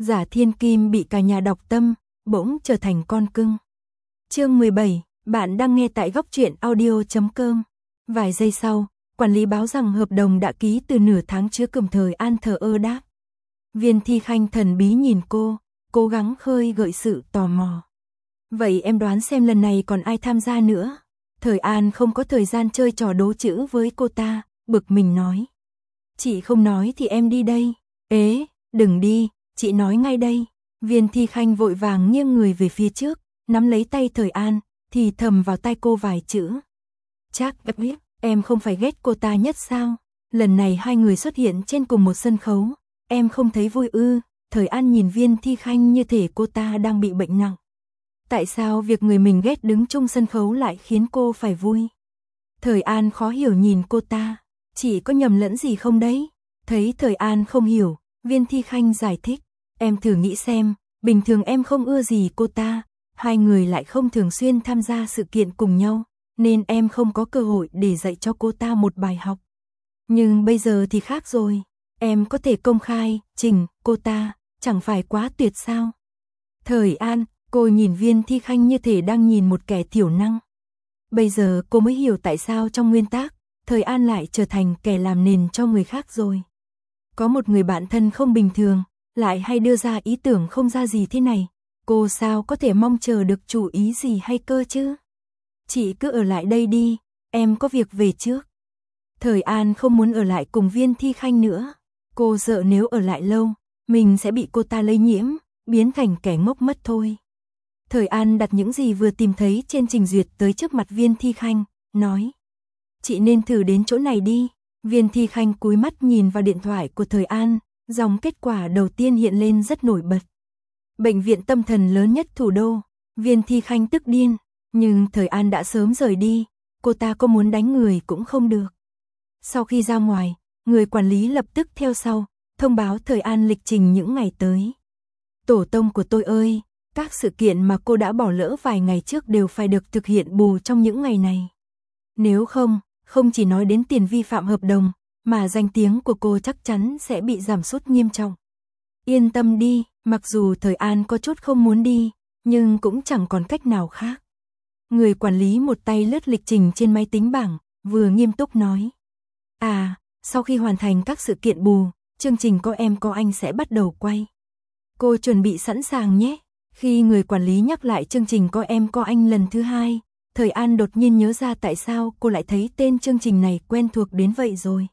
Giả Thiên Kim bị cả nhà đọc tâm, bỗng trở thành con cưng. Chương 17, bạn đang nghe tại góc truyện audio.com. Vài giây sau, quản lý báo rằng hợp đồng đã ký từ nửa tháng trước. Thời An thờ ơ đáp. Viên Thi Khanh thần bí nhìn cô, cố gắng khơi gợi sự tò mò. Vậy em đoán xem lần này còn ai tham gia nữa? Thời An không có thời gian chơi trò đố chữ với cô ta, bực mình nói. Chị không nói thì em đi đây. Ế, đừng đi, chị nói ngay đây. Viên Thi Khanh vội vàng nghiêng người về phía trước, nắm lấy tay Thời An, thì thầm vào tai cô vài chữ. Chắc biết, em không phải ghét cô ta nhất sao? Lần này hai người xuất hiện trên cùng một sân khấu, em không thấy vui ư? Thời An nhìn Viên Thi Khanh như thể cô ta đang bị bệnh nặng. Tại sao việc người mình ghét đứng chung sân khấu lại khiến cô phải vui? Thời An khó hiểu nhìn cô ta, chị có nhầm lẫn gì không đấy? Thấy Thời An không hiểu, Viên Thi Khanh giải thích, em thử nghĩ xem, bình thường em không ưa gì cô ta, hai người lại không thường xuyên tham gia sự kiện cùng nhau, nên em không có cơ hội để dạy cho cô ta một bài học. Nhưng bây giờ thì khác rồi, em có thể công khai, chỉnh cô ta, chẳng phải quá tuyệt sao? Thời An, cô nhìn Viên Thi Khanh như thể đang nhìn một kẻ thiểu năng. Bây giờ cô mới hiểu tại sao trong nguyên tắc, Thời An lại trở thành kẻ làm nền cho người khác rồi. Có một người bạn thân không bình thường, lại hay đưa ra ý tưởng không ra gì thế này, cô sao có thể mong chờ được chủ ý gì hay cơ chứ? Chị cứ ở lại đây đi, em có việc về trước. Thời An không muốn ở lại cùng Viên Thi Khanh nữa, cô sợ nếu ở lại lâu, mình sẽ bị cô ta lây nhiễm, biến thành kẻ ngốc mất thôi. Thời An đặt những gì vừa tìm thấy trên trình duyệt tới trước mặt Viên Thi Khanh, nói. Chị nên thử đến chỗ này đi. Viên Thi Khanh cúi mắt nhìn vào điện thoại của Thời An, dòng kết quả đầu tiên hiện lên rất nổi bật. Bệnh viện tâm thần lớn nhất thủ đô. Viên Thi Khanh tức điên, nhưng Thời An đã sớm rời đi, cô ta có muốn đánh người cũng không được. Sau khi ra ngoài, người quản lý lập tức theo sau, thông báo Thời An lịch trình những ngày tới. Tổ tông của tôi ơi, các sự kiện mà cô đã bỏ lỡ vài ngày trước đều phải được thực hiện bù trong những ngày này. Nếu không chỉ nói đến tiền vi phạm hợp đồng, mà danh tiếng của cô chắc chắn sẽ bị giảm sút nghiêm trọng. Yên tâm đi, mặc dù Thời An có chút không muốn đi, nhưng cũng chẳng còn cách nào khác. Người quản lý một tay lướt lịch trình trên máy tính bảng, vừa nghiêm túc nói. Sau khi hoàn thành các sự kiện bù, chương trình Có Em Có Anh sẽ bắt đầu quay. Cô chuẩn bị sẵn sàng nhé. Khi người quản lý nhắc lại chương trình Có Em Có Anh lần thứ hai, Thời An đột nhiên nhớ ra tại sao cô lại thấy tên chương trình này quen thuộc đến vậy rồi.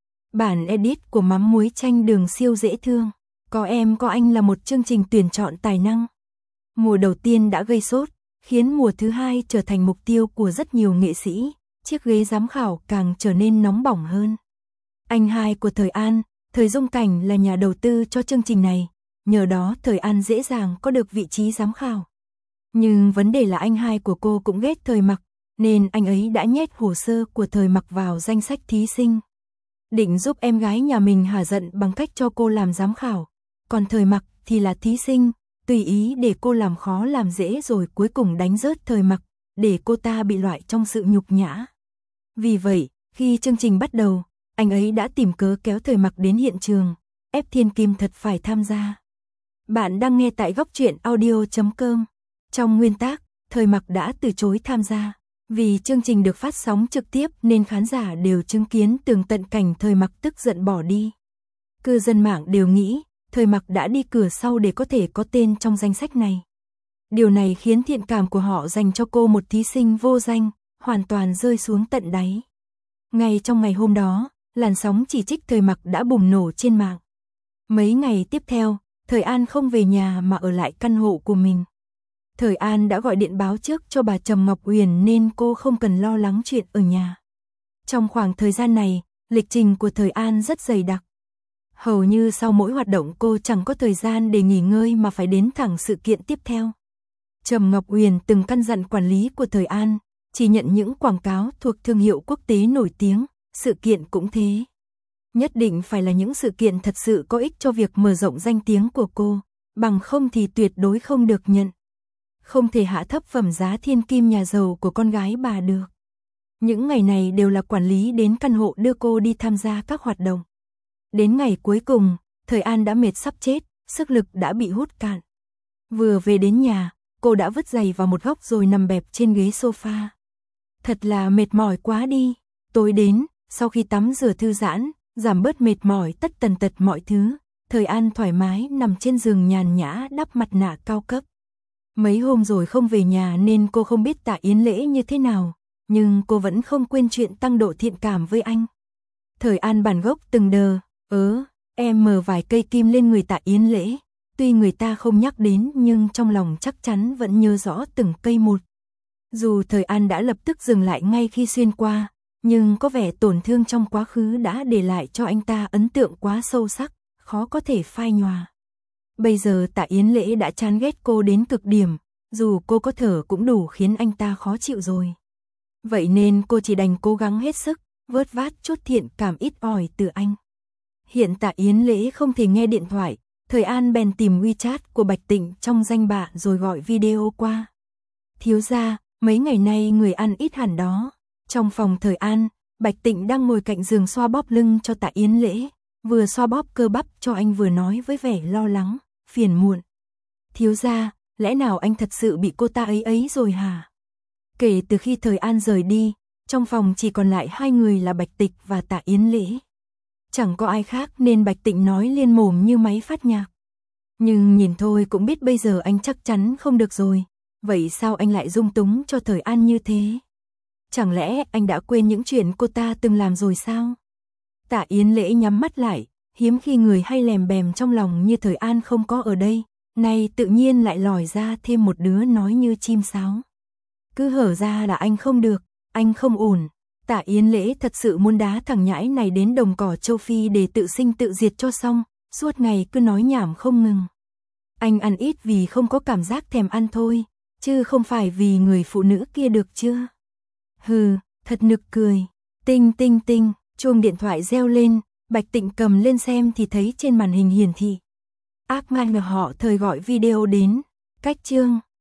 Bản edit của mắm muối chanh đường siêu dễ thương. Có Em Có Anh là một chương trình tuyển chọn tài năng. Mùa đầu tiên đã gây sốt, khiến mùa thứ hai trở thành mục tiêu của rất nhiều nghệ sĩ. Chiếc ghế giám khảo càng trở nên nóng bỏng hơn. Anh hai của Thời An, Thời Dung Cảnh là nhà đầu tư cho chương trình này. Nhờ đó Thời An dễ dàng có được vị trí giám khảo. Nhưng vấn đề là anh hai của cô cũng ghét Thời Mặc, nên anh ấy đã nhét hồ sơ của Thời Mặc vào danh sách thí sinh. Định giúp em gái nhà mình hả giận bằng cách cho cô làm giám khảo. Còn Thời Mặc thì là thí sinh, tùy ý để cô làm khó làm dễ rồi cuối cùng đánh rớt Thời Mặc, để cô ta bị loại trong sự nhục nhã. Vì vậy, khi chương trình bắt đầu, anh ấy đã tìm cớ kéo Thời Mặc đến hiện trường, ép Thiên Kim thật phải tham gia. Bạn đang nghe tại góc truyện audio.com. Trong nguyên tắc, Thời Mặc đã từ chối tham gia. Vì chương trình được phát sóng trực tiếp nên khán giả đều chứng kiến tường tận cảnh Thời Mặc tức giận bỏ đi. Cư dân mạng đều nghĩ, Thời Mặc đã đi cửa sau để có thể có tên trong danh sách này. Điều này khiến thiện cảm của họ dành cho cô một thí sinh vô danh, hoàn toàn rơi xuống tận đáy. Ngay trong ngày hôm đó, làn sóng chỉ trích Thời Mặc đã bùng nổ trên mạng. Mấy ngày tiếp theo, Thời An không về nhà mà ở lại căn hộ của mình. Thời An đã gọi điện báo trước cho bà Trầm Ngọc Uyển nên cô không cần lo lắng chuyện ở nhà. Trong khoảng thời gian này, lịch trình của Thời An rất dày đặc. Hầu như sau mỗi hoạt động cô chẳng có thời gian để nghỉ ngơi mà phải đến thẳng sự kiện tiếp theo. Trầm Ngọc Uyển từng căn dặn quản lý của Thời An, chỉ nhận những quảng cáo thuộc thương hiệu quốc tế nổi tiếng, sự kiện cũng thế. Nhất định phải là những sự kiện thật sự có ích cho việc mở rộng danh tiếng của cô, bằng không thì tuyệt đối không được nhận. Không thể hạ thấp phẩm giá thiên kim nhà giàu của con gái bà được. Những ngày này đều là quản lý đến căn hộ đưa cô đi tham gia các hoạt động. Đến ngày cuối cùng, Thời An đã mệt sắp chết, sức lực đã bị hút cạn. Vừa về đến nhà, cô đã vứt giày vào một góc rồi nằm bẹp trên ghế sofa. Thật là mệt mỏi quá đi. Tối đến, sau khi tắm rửa thư giãn, giảm bớt mệt mỏi tất tần tật mọi thứ, Thời An thoải mái nằm trên giường nhàn nhã đắp mặt nạ cao cấp. Mấy hôm rồi không về nhà nên cô không biết Tạ Yến Lễ như thế nào, nhưng cô vẫn không quên chuyện tăng độ thiện cảm với anh. Thời An bản gốc từng đờ, em mờ vài cây kim lên người Tạ Yến Lễ, tuy người ta không nhắc đến nhưng trong lòng chắc chắn vẫn nhớ rõ từng cây một. Dù Thời An đã lập tức dừng lại ngay khi xuyên qua, nhưng có vẻ tổn thương trong quá khứ đã để lại cho anh ta ấn tượng quá sâu sắc, khó có thể phai nhòa. Bây giờ Tạ Yến Lễ đã chán ghét cô đến cực điểm, dù cô có thở cũng đủ khiến anh ta khó chịu rồi. Vậy nên cô chỉ đành cố gắng hết sức, vớt vát chút thiện cảm ít ỏi từ anh. Hiện Tạ Yến Lễ không thể nghe điện thoại, Thời An bèn tìm WeChat của Bạch Tịnh trong danh bạ rồi gọi video qua. Thiếu gia, mấy ngày nay người ăn ít hẳn đó. Trong phòng Thời An, Bạch Tịnh đang ngồi cạnh giường xoa bóp lưng cho Tạ Yến Lễ, vừa xoa bóp cơ bắp cho anh vừa nói với vẻ lo lắng, phiền muộn. Thiếu gia, lẽ nào anh thật sự bị cô ta ấy rồi hả? Kể từ khi Thời An rời đi, trong phòng chỉ còn lại hai người là Bạch Tịnh và Tạ Yến Lễ. Chẳng có ai khác nên Bạch Tịnh nói liên mồm như máy phát nhạc. Nhưng nhìn thôi cũng biết bây giờ anh chắc chắn không được rồi. Vậy sao anh lại dung túng cho Thời An như thế? Chẳng lẽ anh đã quên những chuyện cô ta từng làm rồi sao? Tạ Yến Lễ nhắm mắt lại, hiếm khi người hay lèm bèm trong lòng như Thời An không có ở đây, nay tự nhiên lại lòi ra thêm một đứa nói như chim sáo. Cứ hở ra là anh không được, anh không ổn. Tạ Yến Lễ thật sự muốn đá thằng nhãi này đến đồng cỏ châu Phi để tự sinh tự diệt cho xong, suốt ngày cứ nói nhảm không ngừng. Anh ăn ít vì không có cảm giác thèm ăn thôi, chứ không phải vì người phụ nữ kia được chưa? Hừ, thật nực cười. Tinh tinh tinh, chuông điện thoại reo lên, Bạch Tịnh cầm lên xem thì thấy trên màn hình hiển thị. Ahmad họ Thời gọi video đến, cách chương